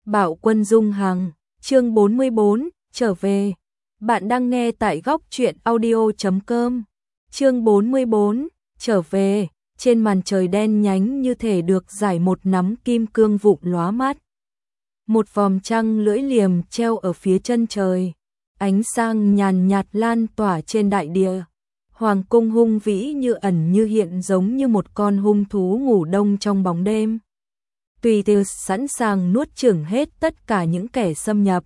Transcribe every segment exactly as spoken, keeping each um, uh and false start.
Bạo Quân Dung Hằng, chương bốn mươi bốn, trở về. Bạn đang nghe tại góc truyện audio chấm com. Chương bốn mươi bốn, trở về. Trên màn trời đen nhánh như thể được rải một nắm kim cương vụn lóa mắt. Một vòm trăng lưỡi liềm treo ở phía chân trời, ánh sáng nhàn nhạt lan tỏa trên đại địa. Hoàng cung hung vĩ như ẩn như hiện, giống như một con hung thú ngủ đông trong bóng đêm, tùy tiện sẵn sàng nuốt chửng hết tất cả những kẻ xâm nhập.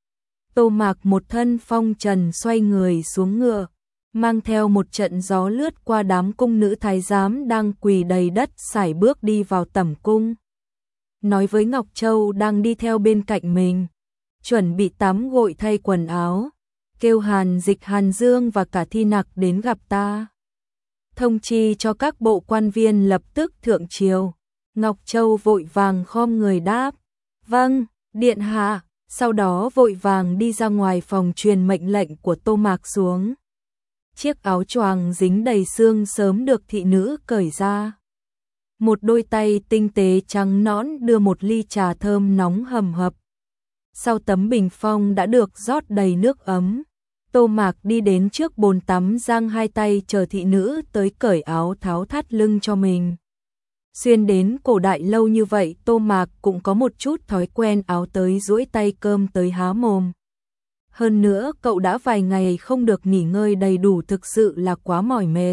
Tô Mạc một thân phong trần xoay người xuống ngựa, mang theo một trận gió lướt qua đám cung nữ thái giám đang quỳ đầy đất, sải bước đi vào tẩm cung. Nói với Ngọc Châu đang đi theo bên cạnh mình, chuẩn bị tắm gội thay quần áo, kêu Hàn Dịch, Hàn Dương và cả Thi Nặc đến gặp ta. Thông chi cho các bộ quan viên lập tức thượng triều. Ngọc Châu vội vàng khom người đáp, vâng, điện hạ, sau đó vội vàng đi ra ngoài phòng truyền mệnh lệnh của Tô Mạc xuống. Chiếc áo choàng dính đầy sương sớm được thị nữ cởi ra. Một đôi tay tinh tế trắng nõn đưa một ly trà thơm nóng hầm hập. Sau tấm bình phong đã được rót đầy nước ấm, Tô Mạc đi đến trước bồn tắm, giang hai tay chờ thị nữ tới cởi áo tháo thắt lưng cho mình. Xuyên đến cổ đại lâu như vậy, Tô Mạc cũng có một chút thói quen áo tới duỗi tay, cơm tới há mồm. Hơn nữa cậu đã vài ngày không được nghỉ ngơi đầy đủ, thực sự là quá mỏi mệt.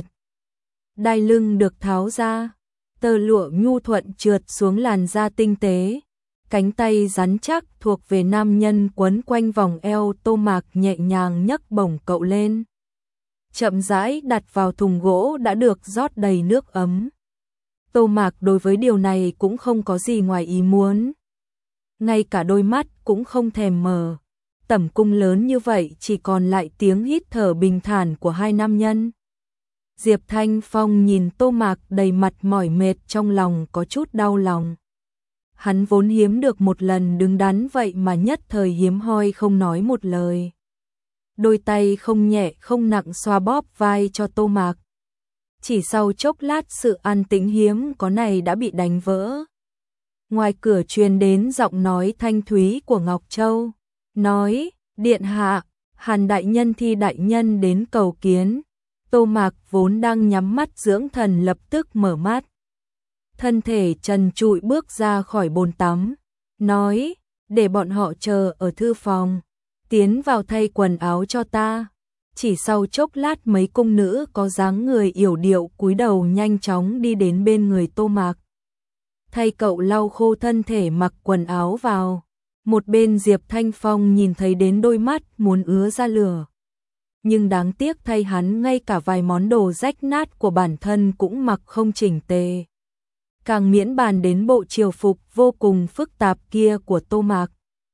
Đai lưng được tháo ra, tơ lụa nhu thuận trượt xuống làn da tinh tế. Cánh tay rắn chắc thuộc về nam nhân quấn quanh vòng eo. Tô Mạc nhẹ nhàng nhấc bổng cậu lên, chậm rãi đặt vào thùng gỗ đã được rót đầy nước ấm. Tô Mạc đối với điều này cũng không có gì ngoài ý muốn. Ngay cả đôi mắt cũng không thèm mở. Tẩm cung lớn như vậy chỉ còn lại tiếng hít thở bình thản của hai nam nhân. Diệp Thanh Phong nhìn Tô Mạc đầy mặt mỏi mệt, trong lòng có chút đau lòng. Hắn vốn hiếm được một lần đứng đắn, vậy mà nhất thời hiếm hoi không nói một lời. Đôi tay không nhẹ không nặng xoa bóp vai cho Tô Mạc. Chỉ sau chốc lát, sự an tĩnh hiếm có này đã bị đánh vỡ. Ngoài cửa truyền đến giọng nói thanh thúy của Ngọc Châu, nói, điện hạ, Hàn đại nhân, Thi đại nhân đến cầu kiến. Tô Mạc vốn đang nhắm mắt dưỡng thần lập tức mở mắt. Thân thể trần trụi bước ra khỏi bồn tắm, nói, để bọn họ chờ ở thư phòng, tiến vào thay quần áo cho ta. Chỉ sau chốc lát, mấy cung nữ có dáng người yểu điệu cúi đầu nhanh chóng đi đến bên người Tô Mạc. Thay cậu lau khô thân thể, mặc quần áo vào. Một bên Diệp Thanh Phong nhìn thấy đến đôi mắt muốn ứa ra lửa. Nhưng đáng tiếc thay hắn ngay cả vài món đồ rách nát của bản thân cũng mặc không chỉnh tề. Càng miễn bàn đến bộ triều phục vô cùng phức tạp kia của Tô Mạc.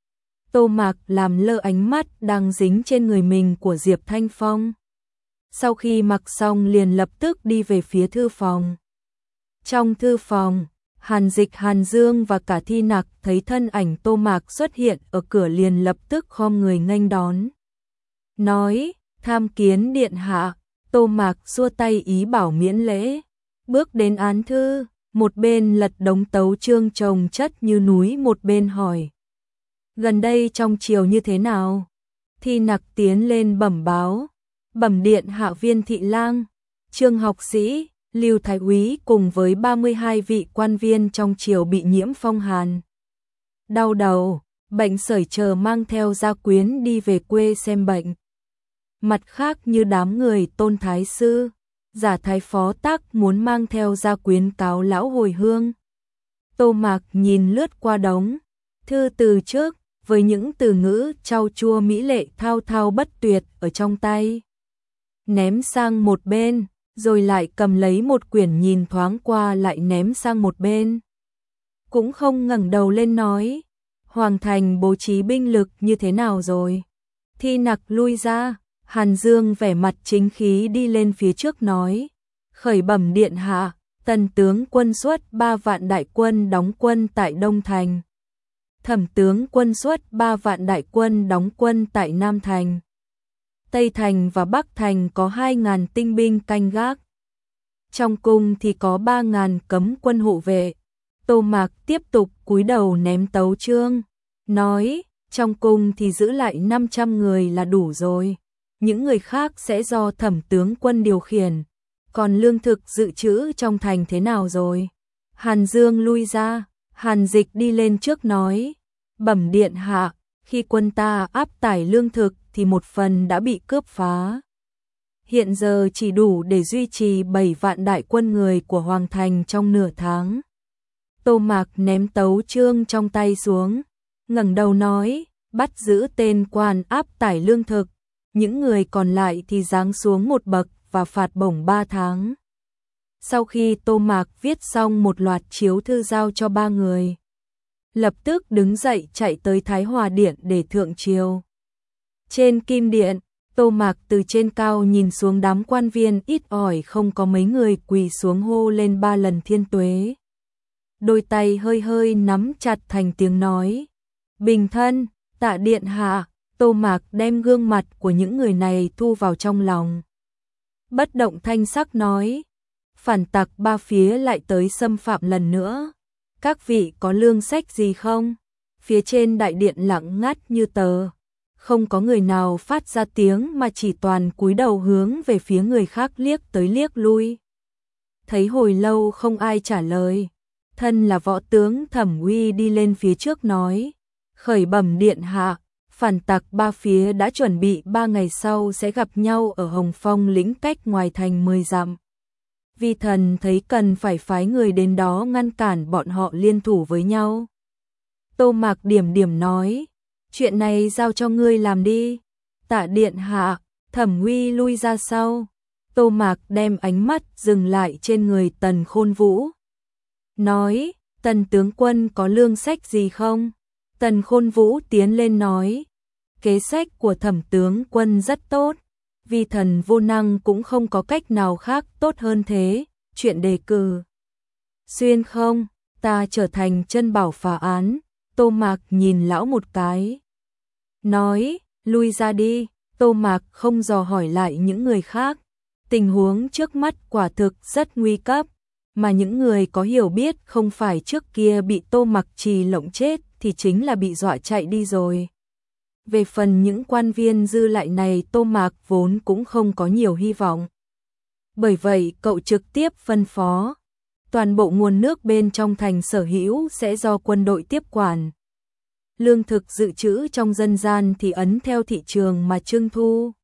Tô Mạc làm lơ ánh mắt đang dính trên người mình của Diệp Thanh Phong. Sau khi mặc xong liền lập tức đi về phía thư phòng. Trong thư phòng, Hàn Dịch, Hàn Dương và cả Thi Nặc thấy thân ảnh Tô Mạc xuất hiện ở cửa liền lập tức khom người nghênh đón. Nói, tham kiến điện hạ. Tô Mạc xua tay ý bảo miễn lễ. Bước đến án thư, một bên lật đống tấu chương chồng chất như núi, một bên hỏi, gần đây trong triều như thế nào? Thi Nặc tiến lên bẩm báo, bẩm điện hạ, Viên thị lang, Trương học sĩ, Lưu thái úy cùng với ba mươi hai vị quan viên trong triều bị nhiễm phong hàn, đau đầu, bệnh sởi, chờ mang theo gia quyến đi về quê xem bệnh. Mặt khác, như đám người Tôn thái sư, Giả thái phó tắc muốn mang theo gia quyến cáo lão hồi hương. Tô Mạc nhìn lướt qua đống thư từ trước, với những từ ngữ trau chua mỹ lệ thao thao bất tuyệt ở trong tay, ném sang một bên, rồi lại cầm lấy một quyển nhìn thoáng qua lại ném sang một bên. Cũng không ngẩng đầu lên nói, Hoàng thành bố trí binh lực như thế nào rồi? Thi Nặc lui ra. Hàn Dương vẻ mặt chính khí đi lên phía trước nói, khởi bẩm điện hạ, tần tướng quân xuất ba vạn đại quân đóng quân tại Đông Thành. Thẩm tướng quân xuất ba vạn đại quân đóng quân tại Nam Thành. Tây Thành và Bắc Thành có hai ngàn tinh binh canh gác. Trong cung thì có ba ngàn cấm quân hộ vệ. Tô Mạc tiếp tục cúi đầu ném tấu chương. nói, trong cung thì giữ lại năm trăm người là đủ rồi, những người khác sẽ do Thẩm tướng quân điều khiển, còn lương thực dự trữ trong thành thế nào rồi? Hàn Dương lui ra, Hàn Dịch đi lên trước nói, bẩm điện hạ, khi quân ta áp tải lương thực thì một phần đã bị cướp phá. Hiện giờ chỉ đủ để duy trì bảy vạn đại quân người của Hoàng Thành trong nửa tháng. Tô Mạc ném tấu chương trong tay xuống, ngẩng đầu nói, bắt giữ tên quan áp tải lương thực, những người còn lại thì giáng xuống một bậc và phạt bổng ba tháng. Sau khi Tô Mạc viết xong một loạt chiếu thư giao cho ba người, lập tức đứng dậy chạy tới Thái Hòa Điện để thượng triều. Trên Kim Điện, Tô Mạc từ trên cao nhìn xuống đám quan viên ít ỏi không có mấy người quỳ xuống hô lên ba lần thiên tuế. Đôi tay hơi hơi nắm chặt thành tiếng nói, bình thân, tạ điện hạ. Tô Mạc đem gương mặt của những người này thu vào trong lòng. Bất động thanh sắc nói, phản tặc ba phía lại tới xâm phạm lần nữa. Các vị có lương sách gì không? Phía trên đại điện lặng ngắt như tờ. Không có người nào phát ra tiếng mà chỉ toàn cúi đầu hướng về phía người khác liếc tới liếc lui. Thấy hồi lâu không ai trả lời. Thân là võ tướng Thẩm Uy đi lên phía trước nói, khởi bẩm điện hạ. Phản tặc ba phía đã chuẩn bị ba ngày sau sẽ gặp nhau ở Hồng Phong lĩnh cách ngoài thành mười dặm. Vi thần thấy cần phải phái người đến đó ngăn cản bọn họ liên thủ với nhau. Tô Mạc điểm điểm nói, chuyện này giao cho ngươi làm đi. Tạ điện hạ. Thẩm Uy lui ra sau. Tô Mạc đem ánh mắt dừng lại trên người Tần Khôn Vũ. Nói, Tần tướng quân có lương sách gì không? Tần Khôn Vũ tiến lên nói, kế sách của Thẩm tướng quân rất tốt, vi thần vô năng cũng không có cách nào khác tốt hơn thế, chuyện đề cử. Xuyên không, ta trở thành chân bảo phá án. Tô Mạc nhìn lão một cái. Nói, lui ra đi. Tô Mạc không dò hỏi lại những người khác. Tình huống trước mắt quả thực rất nguy cấp, mà những người có hiểu biết không phải trước kia bị Tô Mạc Trì lộng chết thì chính là bị dọa chạy đi rồi. Về phần những quan viên dư lại này Tô Mạc vốn cũng không có nhiều hy vọng. Bởi vậy cậu trực tiếp phân phó, toàn bộ nguồn nước bên trong thành sở hữu sẽ do quân đội tiếp quản. Lương thực dự trữ trong dân gian thì ấn theo thị trường mà trưng thu.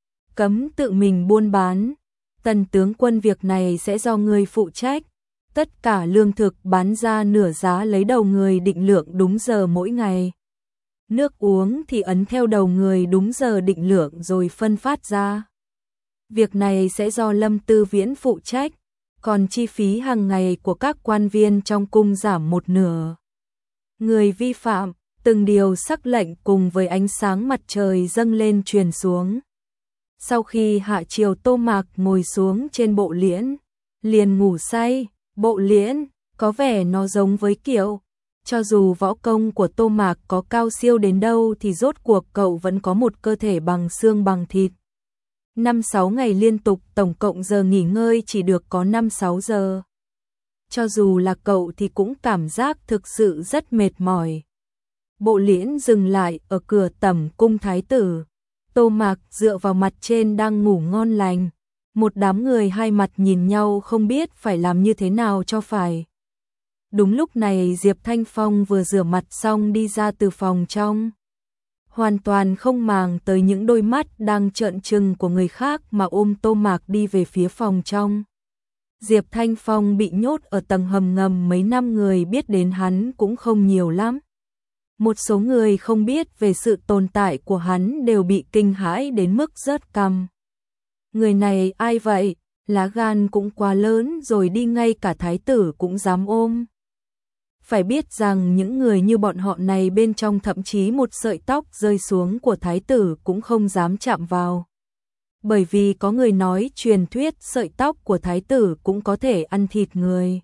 Cấm tự mình buôn bán. Tần tướng quân việc này sẽ do người phụ trách. Tất cả lương thực bán ra nửa giá lấy đầu người định lượng đúng giờ mỗi ngày. Nước uống thì ấn theo đầu người đúng giờ định lượng rồi phân phát ra. Việc này sẽ do Lâm Tư Viễn phụ trách, còn chi phí hàng ngày của các quan viên trong cung giảm một nửa. Người vi phạm, từng điều sắc lệnh cùng với ánh sáng mặt trời dâng lên truyền xuống. Sau khi hạ triều Tô Mạc ngồi xuống trên bộ liễn, liền ngủ say. Bộ liễn, có vẻ nó giống với kiểu, cho dù võ công của Tô Mạc có cao siêu đến đâu thì rốt cuộc cậu vẫn có một cơ thể bằng xương bằng thịt. năm sáu ngày liên tục tổng cộng giờ nghỉ ngơi chỉ được có năm sáu giờ. Cho dù là cậu thì cũng cảm giác thực sự rất mệt mỏi. Bộ liễn dừng lại ở cửa tẩm cung thái tử. Tô Mạc dựa vào mặt trên đang ngủ ngon lành. Một đám người hai mặt nhìn nhau không biết phải làm như thế nào cho phải. Đúng lúc này Diệp Thanh Phong vừa rửa mặt xong đi ra từ phòng trong. Hoàn toàn không màng tới những đôi mắt đang trợn trừng của người khác mà ôm Tô Mạc đi về phía phòng trong. Diệp Thanh Phong bị nhốt ở tầng hầm ngầm mấy năm, người biết đến hắn cũng không nhiều lắm. Một số người không biết về sự tồn tại của hắn đều bị kinh hãi đến mức rớt cằm. Người này ai vậy? Lá gan cũng quá lớn rồi, đi ngay cả thái tử cũng dám ôm. Phải biết rằng những người như bọn họ này bên trong thậm chí một sợi tóc rơi xuống của thái tử cũng không dám chạm vào. Bởi vì có người nói truyền thuyết sợi tóc của thái tử cũng có thể ăn thịt người.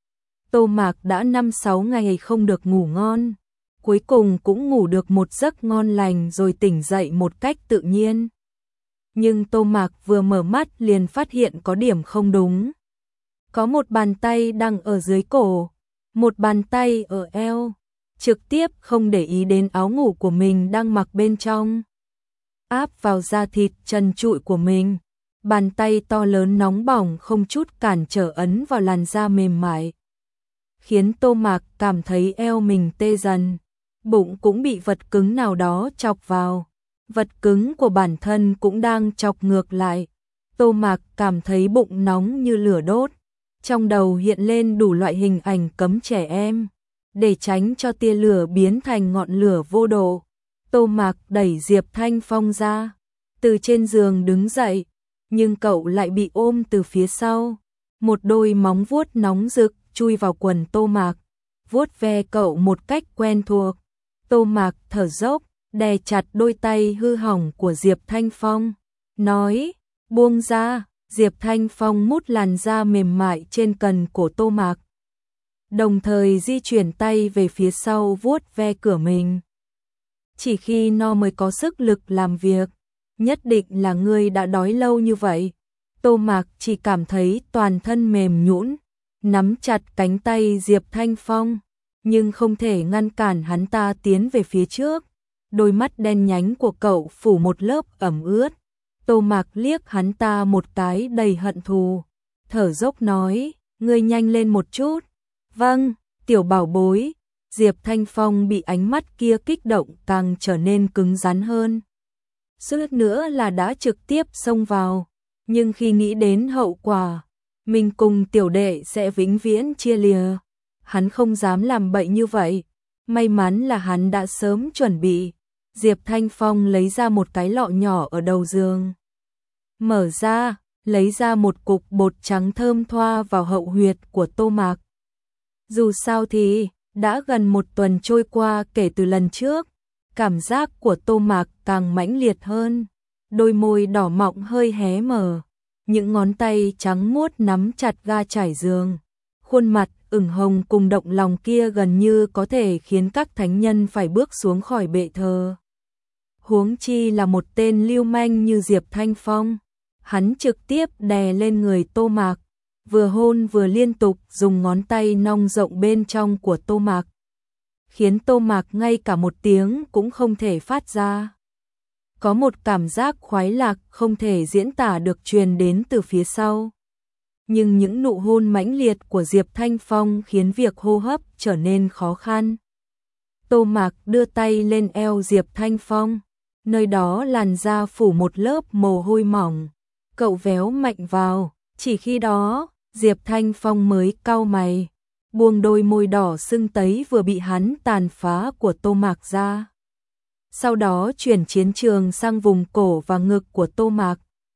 Tô Mạc đã năm sáu ngày không được ngủ ngon, cuối cùng cũng ngủ được một giấc ngon lành rồi tỉnh dậy một cách tự nhiên. Nhưng Tô Mạc vừa mở mắt liền phát hiện có điểm không đúng. Có một bàn tay đang ở dưới cổ, một bàn tay ở eo. trực tiếp không để ý đến áo ngủ của mình đang mặc bên trong. Áp vào da thịt trần trụi của mình, bàn tay to lớn nóng bỏng không chút cản trở ấn vào làn da mềm mại, khiến Tô Mạc cảm thấy eo mình tê dần, bụng cũng bị vật cứng nào đó chọc vào. Vật cứng của bản thân cũng đang chọc ngược lại. Tô Mạc cảm thấy bụng nóng như lửa đốt, trong đầu hiện lên đủ loại hình ảnh cấm trẻ em. Để tránh cho tia lửa biến thành ngọn lửa vô độ, Tô Mạc đẩy Diệp Thanh Phong ra, từ trên giường đứng dậy, nhưng cậu lại bị ôm từ phía sau. Một đôi móng vuốt nóng rực chui vào quần Tô Mạc, vuốt ve cậu một cách quen thuộc. Tô Mạc thở dốc, đè chặt đôi tay hư hỏng của Diệp Thanh Phong, nói, buông ra. Diệp Thanh Phong mút làn da mềm mại trên cần cổ Tô Mạc, đồng thời di chuyển tay về phía sau vuốt ve cửa mình. Chỉ khi no mới có sức lực làm việc, nhất định là ngươi đã đói lâu như vậy. Tô Mạc chỉ cảm thấy toàn thân mềm nhũn, nắm chặt cánh tay Diệp Thanh Phong, nhưng không thể ngăn cản hắn ta tiến về phía trước. Đôi mắt đen nhánh của cậu phủ một lớp ẩm ướt. Tô Mạc liếc hắn ta một cái đầy hận thù, thở dốc nói, ngươi nhanh lên một chút. Vâng, tiểu bảo bối. Diệp Thanh Phong bị ánh mắt kia kích động càng trở nên cứng rắn hơn. Suýt nữa là đã trực tiếp xông vào, nhưng khi nghĩ đến hậu quả, mình cùng tiểu đệ sẽ vĩnh viễn chia lìa, hắn không dám làm bậy như vậy. May mắn là hắn đã sớm chuẩn bị. Diệp Thanh Phong lấy ra một cái lọ nhỏ ở đầu giường, mở ra, lấy ra một cục bột trắng thơm thoa vào hậu huyệt của Tô Mạc. Dù sao thì đã gần một tuần trôi qua kể từ lần trước, cảm giác của Tô Mạc càng mãnh liệt hơn. Đôi môi đỏ mọng hơi hé mở, những ngón tay trắng muốt nắm chặt ga trải giường, khuôn mặt ửng hồng cùng động lòng kia gần như có thể khiến các thánh nhân phải bước xuống khỏi bệ thờ. Huống chi là một tên lưu manh như Diệp Thanh Phong, hắn trực tiếp đè lên người Tô Mạc, vừa hôn vừa liên tục dùng ngón tay nong rộng bên trong của Tô Mạc, khiến Tô Mạc ngay cả một tiếng cũng không thể phát ra. Có một cảm giác khoái lạc không thể diễn tả được truyền đến từ phía sau. Nhưng những nụ hôn mãnh liệt của Diệp Thanh Phong khiến việc hô hấp trở nên khó khăn. Tô Mạc đưa tay lên eo Diệp Thanh Phong, nơi đó làn da phủ một lớp mồ hôi mỏng. Cậu véo mạnh vào, chỉ khi đó, Diệp Thanh Phong mới cau mày, buông đôi môi đỏ sưng tấy vừa bị hắn tàn phá của Tô Mạc ra. Sau đó chuyển chiến trường sang vùng cổ và ngực của Tô Mạc.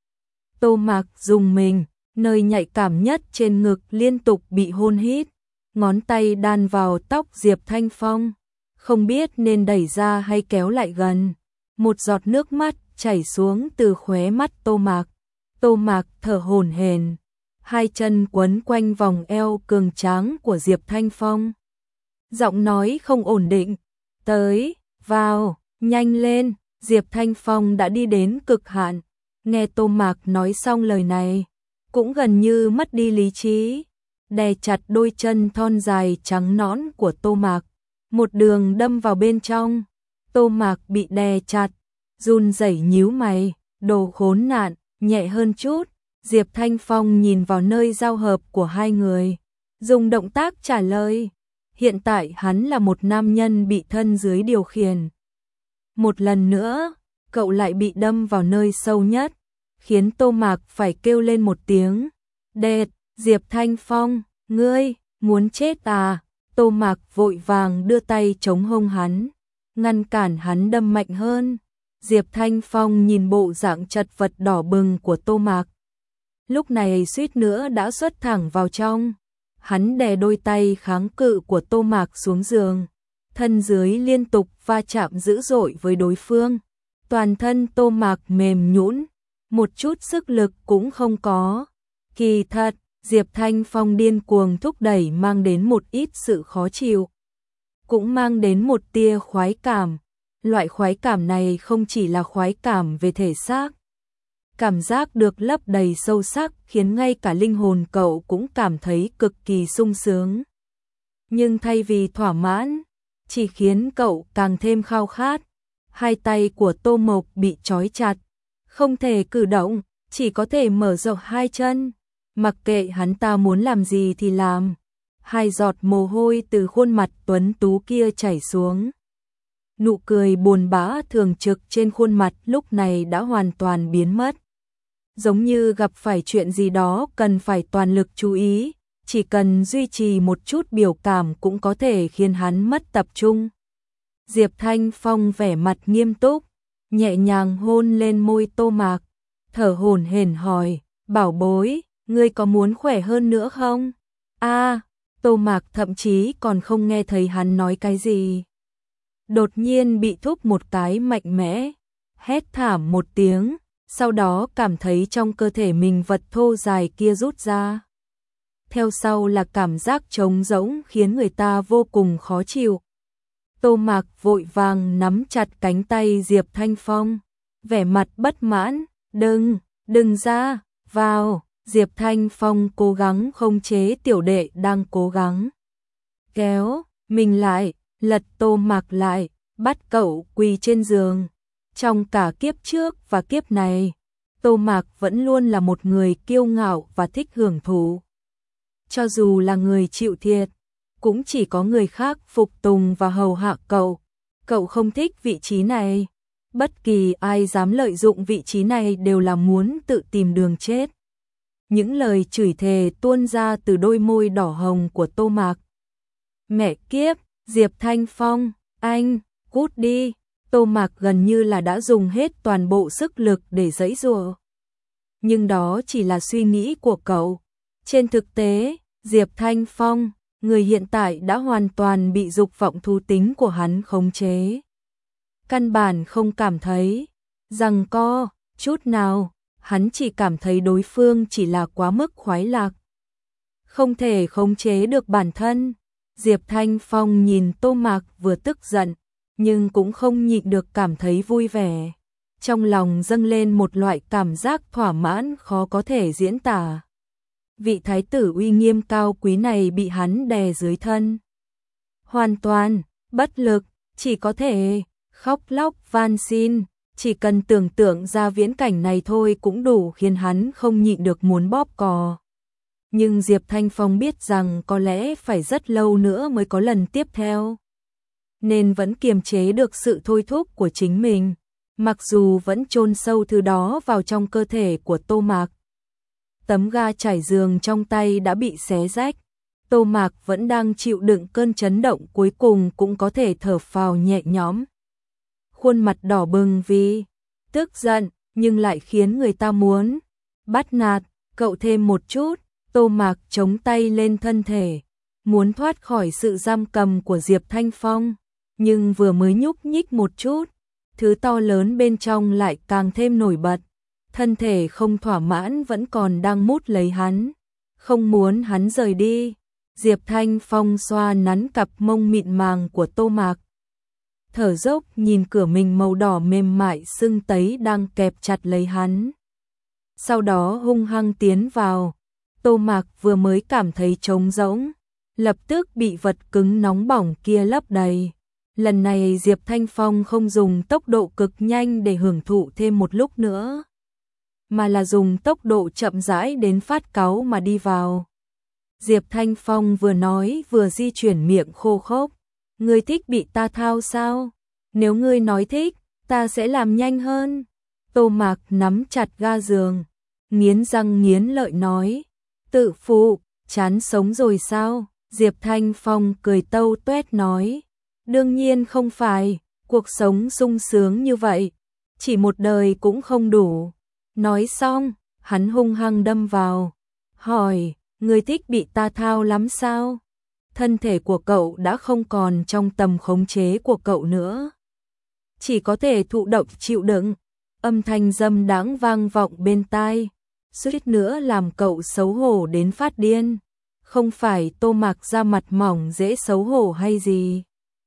Tô Mạc rùng mình, nơi nhạy cảm nhất trên ngực liên tục bị hôn hít, ngón tay đan vào tóc Diệp Thanh Phong, không biết nên đẩy ra hay kéo lại gần. Một giọt nước mắt chảy xuống từ khóe mắt Tô Mạc. Tô Mạc thở hổn hển, hai chân quấn quanh vòng eo cường tráng của Diệp Thanh Phong. Giọng nói không ổn định, tới, vào, nhanh lên. Diệp Thanh Phong đã đi đến cực hạn, nghe Tô Mạc nói xong lời này, cũng gần như mất đi lý trí, đè chặt đôi chân thon dài trắng nõn của Tô Mạc, một đường đâm vào bên trong. Tô Mạc bị đè chặt, run rẩy nhíu mày, đồ khốn nạn, nhẹ hơn chút. Diệp Thanh Phong nhìn vào nơi giao hợp của hai người, dùng động tác trả lời. Hiện tại hắn là một nam nhân bị thân dưới điều khiển. Một lần nữa, cậu lại bị đâm vào nơi sâu nhất, khiến Tô Mạc phải kêu lên một tiếng. Đệt, Diệp Thanh Phong, ngươi, muốn chết à? Tô Mạc vội vàng đưa tay chống hông hắn, ngăn cản hắn đâm mạnh hơn. Diệp Thanh Phong nhìn bộ dạng chật vật đỏ bừng của Tô Mạc, lúc này suýt nữa đã xuất thẳng vào trong. Hắn đè đôi tay kháng cự của Tô Mạc xuống giường, thân dưới liên tục va chạm dữ dội với đối phương. Toàn thân Tô Mạc mềm nhũn, một chút sức lực cũng không có. Kỳ thật, Diệp Thanh Phong điên cuồng thúc đẩy mang đến một ít sự khó chịu, cũng mang đến một tia khoái cảm. Loại khoái cảm này không chỉ là khoái cảm về thể xác, cảm giác được lấp đầy sâu sắc khiến ngay cả linh hồn cậu cũng cảm thấy cực kỳ sung sướng. Nhưng thay vì thỏa mãn, chỉ khiến cậu càng thêm khao khát. Hai tay của Tô Mộc bị trói chặt, không thể cử động, chỉ có thể mở rộng hai chân, mặc kệ hắn ta muốn làm gì thì làm. Hai giọt mồ hôi từ khuôn mặt tuấn tú kia chảy xuống. Nụ cười buồn bã thường trực trên khuôn mặt lúc này đã hoàn toàn biến mất. Giống như gặp phải chuyện gì đó cần phải toàn lực chú ý, chỉ cần duy trì một chút biểu cảm cũng có thể khiến hắn mất tập trung. Diệp Thanh Phong vẻ mặt nghiêm túc, nhẹ nhàng hôn lên môi Tô Mạc, thở hổn hển hỏi, bảo bối, ngươi có muốn khỏe hơn nữa không? A, à, Tô Mạc thậm chí còn không nghe thấy hắn nói cái gì. Đột nhiên bị thúc một cái mạnh mẽ, hét thảm một tiếng, sau đó cảm thấy trong cơ thể mình vật thô dài kia rút ra. Theo sau là cảm giác trống rỗng khiến người ta vô cùng khó chịu. Tô Mạc vội vàng nắm chặt cánh tay Diệp Thanh Phong, vẻ mặt bất mãn, đừng, đừng ra, vào. Diệp Thanh Phong cố gắng khống chế tiểu đệ đang cố gắng kéo mình lại, lật Tô Mạc lại, bắt cậu quỳ trên giường. Trong cả kiếp trước và kiếp này, Tô Mạc vẫn luôn là một người kiêu ngạo và thích hưởng thụ. Cho dù là người chịu thiệt, cũng chỉ có người khác phục tùng và hầu hạ cậu. Cậu không thích vị trí này. Bất kỳ ai dám lợi dụng vị trí này đều là muốn tự tìm đường chết. Những lời chửi thề tuôn ra từ đôi môi đỏ hồng của Tô Mạc. Mẹ kiếp, Diệp Thanh Phong, anh, cút đi. Tô Mạc gần như là đã dùng hết toàn bộ sức lực để giãy giụa. Nhưng đó chỉ là suy nghĩ của cậu. Trên thực tế, Diệp Thanh Phong, người hiện tại đã hoàn toàn bị dục vọng thú tính của hắn khống chế. Căn bản không cảm thấy giằng co chút nào, hắn chỉ cảm thấy đối phương chỉ là quá mức khoái lạc. Không thể khống chế được bản thân. Diệp Thanh Phong nhìn Tô Mạc vừa tức giận, nhưng cũng không nhịn được cảm thấy vui vẻ. Trong lòng dâng lên một loại cảm giác thỏa mãn khó có thể diễn tả. Vị thái tử uy nghiêm cao quý này bị hắn đè dưới thân. Hoàn toàn, bất lực, chỉ có thể khóc lóc van xin. Chỉ cần tưởng tượng ra viễn cảnh này thôi cũng đủ khiến hắn không nhịn được muốn bóp cò. Nhưng Diệp Thanh Phong biết rằng có lẽ phải rất lâu nữa mới có lần tiếp theo. Nên vẫn kiềm chế được sự thôi thúc của chính mình, mặc dù vẫn chôn sâu thứ đó vào trong cơ thể của Tô Mạc. Tấm ga trải giường trong tay đã bị xé rách. Tô Mạc vẫn đang chịu đựng cơn chấn động, cuối cùng cũng có thể thở phào nhẹ nhõm. Khuôn mặt đỏ bừng vì tức giận, nhưng lại khiến người ta muốn bắt nạt cậu thêm một chút. Tô Mạc chống tay lên thân thể, muốn thoát khỏi sự giam cầm của Diệp Thanh Phong, nhưng vừa mới nhúc nhích một chút, thứ to lớn bên trong lại càng thêm nổi bật. Thân thể không thỏa mãn vẫn còn đang mút lấy hắn, không muốn hắn rời đi. Diệp Thanh Phong xoa nắn cặp mông mịn màng của Tô Mạc, thở dốc nhìn cửa mình màu đỏ mềm mại sưng tấy đang kẹp chặt lấy hắn. Sau đó hung hăng tiến vào. Tô Mạc vừa mới cảm thấy trống rỗng, lập tức bị vật cứng nóng bỏng kia lấp đầy. Lần này Diệp Thanh Phong không dùng tốc độ cực nhanh để hưởng thụ thêm một lúc nữa, mà là dùng tốc độ chậm rãi đến phát cáu mà đi vào. Diệp Thanh Phong vừa nói vừa di chuyển miệng khô khốc. Ngươi thích bị ta thao sao? Nếu ngươi nói thích, ta sẽ làm nhanh hơn. Tô Mạc nắm chặt ga giường, nghiến răng nghiến lợi nói. Tự phụ, chán sống rồi sao? Diệp Thanh Phong cười tâu tuét nói. Đương nhiên không phải, cuộc sống sung sướng như vậy, chỉ một đời cũng không đủ. Nói xong, hắn hung hăng đâm vào, hỏi, ngươi thích bị ta thao lắm sao? Thân thể của cậu đã không còn trong tầm khống chế của cậu nữa, chỉ có thể thụ động chịu đựng. Âm thanh dâm đáng vang vọng bên tai, suýt nữa làm cậu xấu hổ đến phát điên. Không phải Tô Mạc da mặt mỏng dễ xấu hổ hay gì,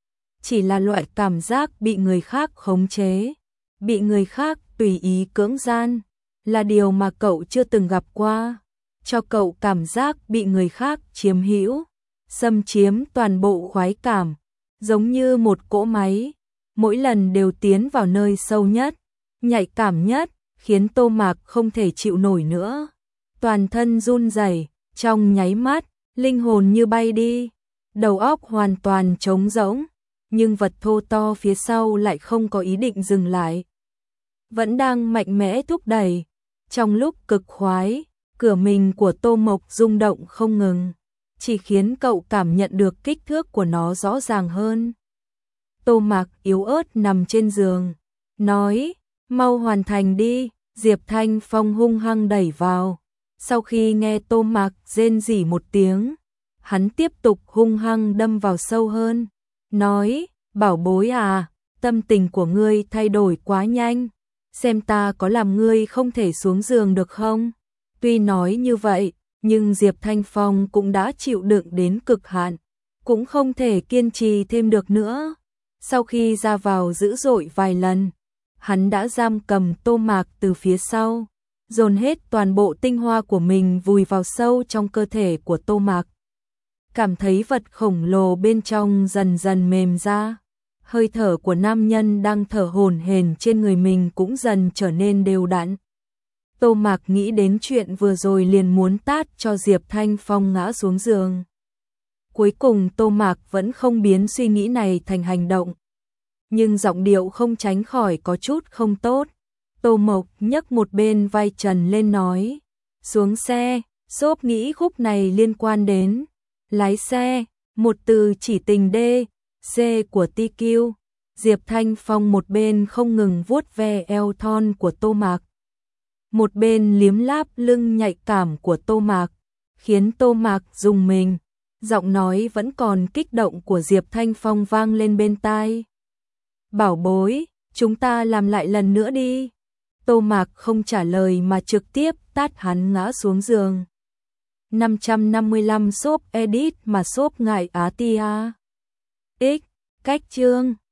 chỉ là loại cảm giác bị người khác khống chế, bị người khác tùy ý cưỡng gian, là điều mà cậu chưa từng gặp qua. Cho cậu cảm giác bị người khác chiếm hữu, xâm chiếm toàn bộ khoái cảm. giống như một cỗ máy, mỗi lần đều tiến vào nơi sâu nhất, nhạy cảm nhất, khiến Tô Mạc không thể chịu nổi nữa. Toàn thân run rẩy, trong nháy mắt, linh hồn như bay đi, đầu óc hoàn toàn trống rỗng, nhưng vật thô to phía sau lại không có ý định dừng lại. Vẫn đang mạnh mẽ thúc đẩy. Trong lúc cực khoái, cửa mình của Tô Mộc rung động không ngừng, chỉ khiến cậu cảm nhận được kích thước của nó rõ ràng hơn. Tô Mạc yếu ớt nằm trên giường, nói, mau hoàn thành đi. Diệp Thanh Phong hung hăng đẩy vào. Sau khi nghe Tô Mạc rên rỉ một tiếng, hắn tiếp tục hung hăng đâm vào sâu hơn, nói, bảo bối à, tâm tình của ngươi thay đổi quá nhanh, xem ta có làm ngươi không thể xuống giường được không? Tuy nói như vậy, nhưng Diệp Thanh Phong cũng đã chịu đựng đến cực hạn, cũng không thể kiên trì thêm được nữa. Sau khi ra vào dữ dội vài lần, hắn đã giam cầm Tô Mạc từ phía sau, dồn hết toàn bộ tinh hoa của mình vùi vào sâu trong cơ thể của Tô Mạc. Cảm thấy vật khổng lồ bên trong dần dần mềm ra, hơi thở của nam nhân đang thở hổn hển trên người mình cũng dần trở nên đều đặn. Tô Mạc nghĩ đến chuyện vừa rồi liền muốn tát cho Diệp Thanh Phong ngã xuống giường. Cuối cùng Tô Mạc vẫn không biến suy nghĩ này thành hành động, nhưng giọng điệu không tránh khỏi có chút không tốt. Tô Mộc nhấc một bên vai Trần lên nói, xuống xe, xốp nghĩ khúc này liên quan đến lái xe, một từ chỉ tình D, C của tê quy. Diệp Thanh Phong một bên không ngừng vuốt ve eo thon của Tô Mạc, một bên liếm láp lưng nhạy cảm của Tô Mạc, khiến Tô Mạc rùng mình. Giọng nói vẫn còn kích động của Diệp Thanh Phong vang lên bên tai. Bảo bối, chúng ta làm lại lần nữa đi. Tô Mạc không trả lời mà trực tiếp tát hắn ngã xuống giường. năm trăm năm mươi lăm shop edit mà shop ngại Á Tia. X, cách chương.